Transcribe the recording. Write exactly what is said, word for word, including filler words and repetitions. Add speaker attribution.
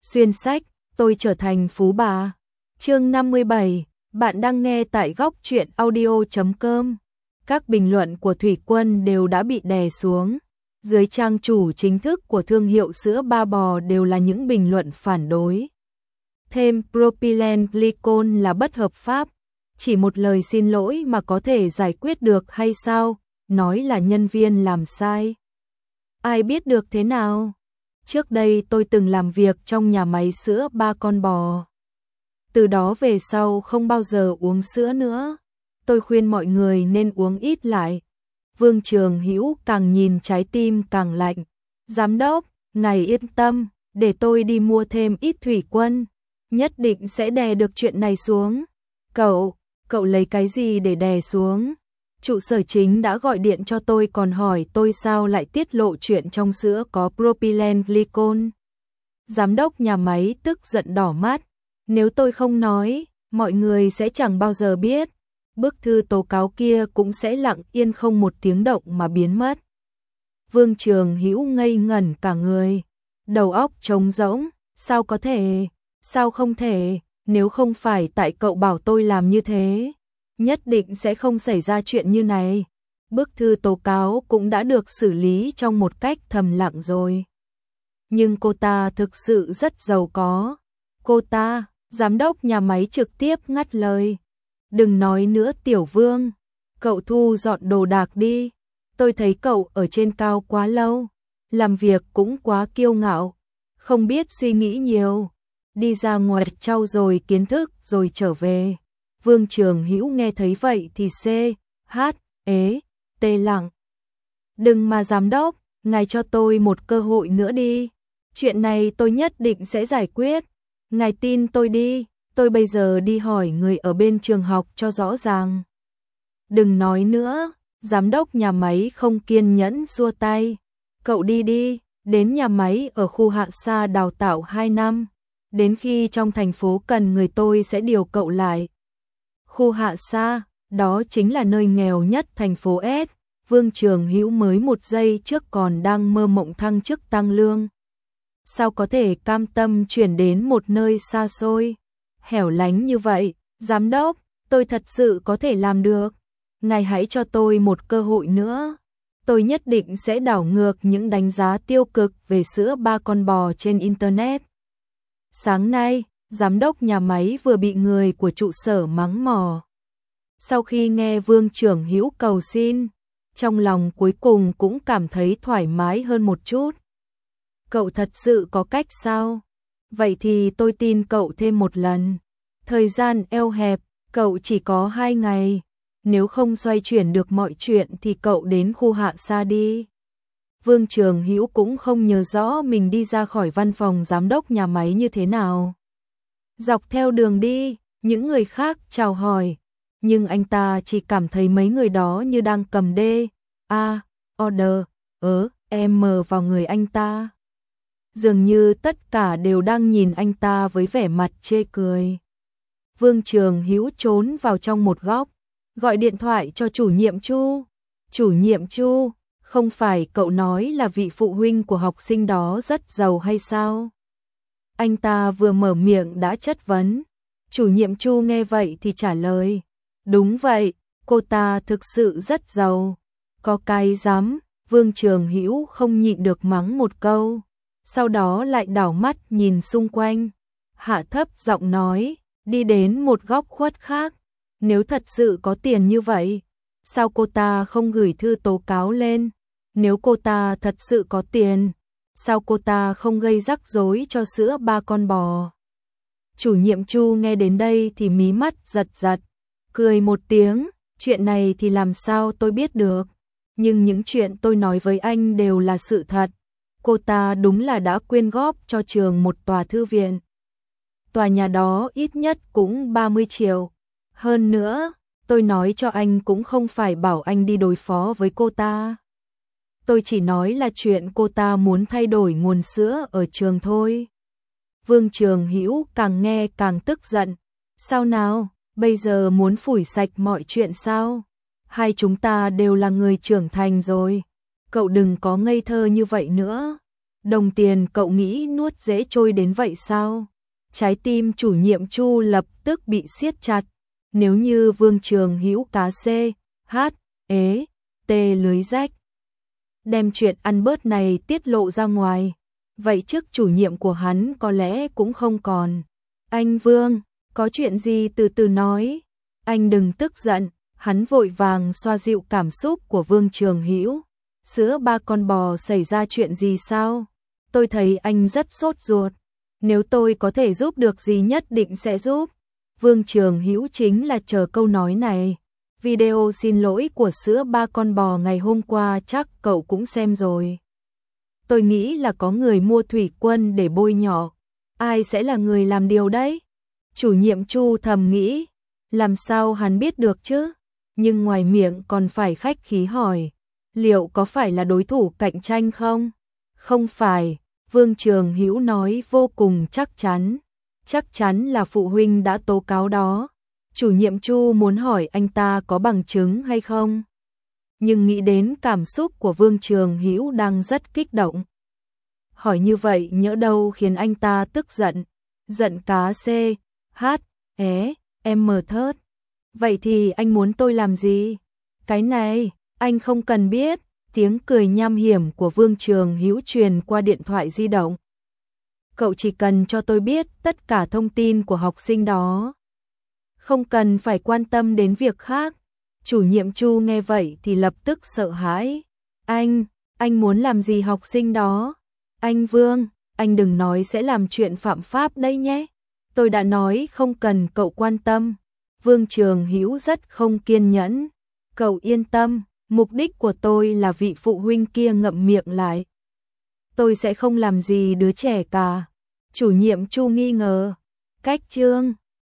Speaker 1: Xuyên sách, tôi trở thành phú bà. Chương năm mươi bảy, bạn đang nghe tại góc truyện audio chấm com. Các bình luận của Thủy Quân đều đã bị đè xuống. Dưới trang chủ chính thức của thương hiệu sữa Ba Bò đều là những bình luận phản đối. Thêm propylene glycol là bất hợp pháp. Chỉ một lời xin lỗi mà có thể giải quyết được hay sao? Nói là nhân viên làm sai. Ai biết được thế nào? Trước đây tôi từng làm việc trong nhà máy sữa Ba Con Bò. Từ đó về sau không bao giờ uống sữa nữa. Tôi khuyên mọi người nên uống ít lại. Vương Trường Hữu càng nhìn trái tim càng lạnh. Giám đốc, ngài yên tâm, để tôi đi mua thêm ít Thủy Quân. Nhất định sẽ đè được chuyện này xuống. Cậu, cậu lấy cái gì để đè xuống? Trụ sở chính đã gọi điện cho tôi còn hỏi tôi sao lại tiết lộ chuyện trong sữa có propylene glycol. Giám đốc nhà máy tức giận đỏ mắt. Nếu tôi không nói, mọi người sẽ chẳng bao giờ biết. Bức thư tố cáo kia cũng sẽ lặng yên không một tiếng động mà biến mất. Vương Trường Hữu ngây ngẩn cả người. Đầu óc trống rỗng. Sao có thể? Sao không thể? Nếu không phải tại cậu bảo tôi làm như thế, nhất định sẽ không xảy ra chuyện như này. Bức thư tố cáo cũng đã được xử lý trong một cách thầm lặng rồi. Nhưng cô ta thực sự rất giàu có. Cô ta, giám đốc nhà máy trực tiếp ngắt lời. Đừng nói nữa Tiểu Vương, cậu thu dọn đồ đạc đi. Tôi thấy cậu ở trên cao quá lâu, làm việc cũng quá kiêu ngạo, không biết suy nghĩ nhiều. Đi ra ngoài trau dồi kiến thức rồi trở về. Vương Trường Hữu nghe thấy vậy thì c, h, ế, tê lặng. Đừng mà giám đốc, ngài cho tôi một cơ hội nữa đi. Chuyện này tôi nhất định sẽ giải quyết. Ngài tin tôi đi, tôi bây giờ đi hỏi người ở bên trường học cho rõ ràng. Đừng nói nữa, giám đốc nhà máy không kiên nhẫn xua tay. Cậu đi đi, đến nhà máy ở khu Hạ Sa đào tạo hai năm. Đến khi trong thành phố cần người tôi sẽ điều cậu lại. Khu Hạ Sa, đó chính là nơi nghèo nhất thành phố S. Vương Trường Hữu mới một giây trước còn đang mơ mộng thăng chức tăng lương. Sao có thể cam tâm chuyển đến một nơi xa xôi, hẻo lánh như vậy? Giám đốc, tôi thật sự có thể làm được. Ngài hãy cho tôi một cơ hội nữa. Tôi nhất định sẽ đảo ngược những đánh giá tiêu cực về sữa Ba Con Bò trên Internet. Sáng nay, giám đốc nhà máy vừa bị người của trụ sở mắng mỏ. Sau khi nghe Vương Trường Hữu cầu xin, trong lòng cuối cùng cũng cảm thấy thoải mái hơn một chút. Cậu thật sự có cách sao? Vậy thì tôi tin cậu thêm một lần. Thời gian eo hẹp, cậu chỉ có hai ngày. Nếu không xoay chuyển được mọi chuyện thì cậu đến khu Hạ Sa đi. Vương Trường Hữu cũng không nhớ rõ mình đi ra khỏi văn phòng giám đốc nhà máy như thế nào. Dọc theo đường đi, những người khác chào hỏi, nhưng anh ta chỉ cảm thấy mấy người đó như đang cầm D, A, order, ớ, M vào người anh ta. Dường như tất cả đều đang nhìn anh ta với vẻ mặt chê cười. Vương Trường Hữu trốn vào trong một góc, gọi điện thoại cho chủ nhiệm Chu. Chủ nhiệm Chu, không phải cậu nói là vị phụ huynh của học sinh đó rất giàu hay sao? Anh ta vừa mở miệng đã chất vấn. Chủ nhiệm Chu nghe vậy thì trả lời. Đúng vậy, cô ta thực sự rất giàu. Có cái dám, Vương Trường Hữu không nhịn được mắng một câu. Sau đó lại đảo mắt nhìn xung quanh. Hạ thấp giọng nói, đi đến một góc khuất khác. Nếu thật sự có tiền như vậy, sao cô ta không gửi thư tố cáo lên? Nếu cô ta thật sự có tiền, sao cô ta không gây rắc rối cho sữa Ba Con Bò? Chủ nhiệm Chu nghe đến đây thì mí mắt giật giật, cười một tiếng, chuyện này thì làm sao tôi biết được, nhưng những chuyện tôi nói với anh đều là sự thật. Cô ta đúng là đã quyên góp cho trường một tòa thư viện. Tòa nhà đó ít nhất cũng ba mươi triệu. Hơn nữa, tôi nói cho anh cũng không phải bảo anh đi đối phó với cô ta. Tôi chỉ nói là chuyện cô ta muốn thay đổi nguồn sữa ở trường thôi. Vương Trường Hữu càng nghe càng tức giận. Sao nào, bây giờ muốn phủi sạch mọi chuyện sao? Hai chúng ta đều là người trưởng thành rồi. Cậu đừng có ngây thơ như vậy nữa. Đồng tiền cậu nghĩ nuốt dễ trôi đến vậy sao? Trái tim chủ nhiệm Chu lập tức bị siết chặt. Nếu như Vương Trường Hữu cá xê, hát, ế, tê lưới rách, đem chuyện ăn bớt này tiết lộ ra ngoài, vậy chức chủ nhiệm của hắn có lẽ cũng không còn. Anh Vương, có chuyện gì từ từ nói, anh đừng tức giận. Hắn vội vàng xoa dịu cảm xúc của Vương Trường Hữu. Sữa ba con bò xảy ra chuyện gì sao? Tôi thấy anh rất sốt ruột. Nếu tôi có thể giúp được gì nhất định sẽ giúp. Vương Trường Hữu chính là chờ câu nói này. Video xin lỗi của sữa ba con bò ngày hôm qua chắc cậu cũng xem rồi. Tôi nghĩ là có người mua thủy quân để bôi nhọ. Ai sẽ là người làm điều đấy? Chủ nhiệm Chu thầm nghĩ. Làm sao hắn biết được chứ? Nhưng ngoài miệng còn phải khách khí hỏi. Liệu có phải là đối thủ cạnh tranh không? Không phải. Vương Trường Hữu nói vô cùng chắc chắn. Chắc chắn là phụ huynh đã tố cáo đó. Chủ nhiệm Chu muốn hỏi anh ta có bằng chứng hay không? Nhưng nghĩ đến cảm xúc của Vương Trường Hữu đang rất kích động. Hỏi như vậy nhỡ đâu khiến anh ta tức giận. Giận cá xê, hát, é, em mờ thớt. Vậy thì anh muốn tôi làm gì? Cái này, anh không cần biết. Tiếng cười nham hiểm của Vương Trường Hữu truyền qua điện thoại di động. Cậu chỉ cần cho tôi biết tất cả thông tin của học sinh đó. Không cần phải quan tâm đến việc khác. Chủ nhiệm Chu nghe vậy thì lập tức sợ hãi. Anh, anh muốn làm gì học sinh đó? Anh Vương, anh đừng nói sẽ làm chuyện phạm pháp đây nhé. Tôi đã nói không cần cậu quan tâm. Vương Trường Hữu rất không kiên nhẫn. Cậu yên tâm, mục đích của tôi là vị phụ huynh kia ngậm miệng lại. Tôi sẽ không làm gì đứa trẻ cả. Chủ nhiệm Chu nghi ngờ. Cách chương